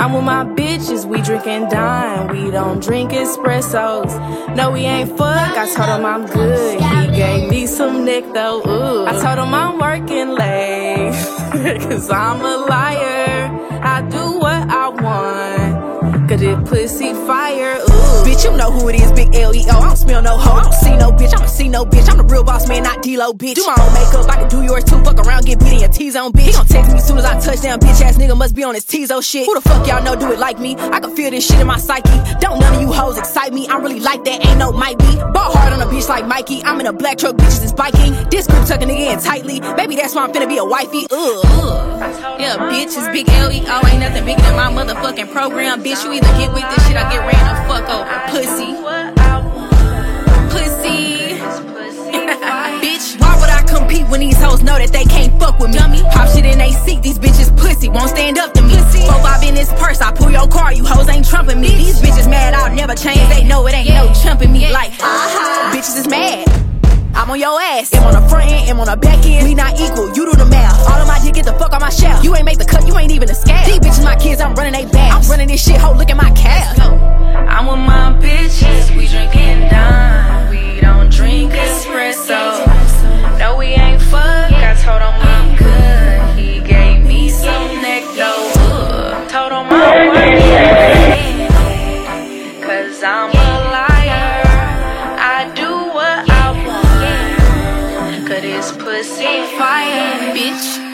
I'm with my bitches, we drink and dine. We don't drink espressos. No, we ain't fuck. I told him I'm good. He gave me some neck though. Ooh. I told him I'm working late. Cause I'm a liar. I do what I want. Cause it pussy fire. Ooh. Bitch, you know who it is, big L-E-O. I don't smell no hoe, I don't see no bitch, I don't see no bitch. I'm the real boss man, not D-Lo, bitch. Do my own makeup, I can do yours too. Fuck around, get beat in your T-zone, bitch. He gon' text me soon as I touch down, bitch ass nigga must be on his T-Zo shit. Who the fuck y'all know do it like me? I can feel this shit in my psyche. Don't none of you hoes excite me. I'm really like that, ain't no might be. Ball hard on a bitch like Mikey. I'm in a black truck, bitches is biking. This group tuck a nigga in tightly. Maybe that's why I'm finna be a wifey. Yeah, bitch, it's big L-E-O. Ain't nothing bigger than my motherfucking program. Bitch, you either get with this shit or get ran the fuck over. Pussy. Pussy. Bitch, why would I compete when these hoes know that they can't fuck with me? Dummy. Pop shit in they seat, these bitches pussy, won't stand up to me. 4-5 in this purse, I pull your car, you hoes ain't trumping me. These bitches mad, I'll never change, they know it ain't no chumping me. Like, bitches is mad, I'm on your ass. I'm on the front end, I'm on the back end. We not equal, you do the math. All of my dick, get the fuck on my shelf. You ain't make the cut, you ain't even a scab. These bitches my kids, I'm running they back. I'm running this shit, ho, look at my calf. I'm with my bitches, we drink and dine. We don't drink espresso. No, we ain't fuck. I told him I'm good. He gave me some neck though. Told him I'm working. Cause I'm a liar. I do what I want. Cause this pussy fire, bitch.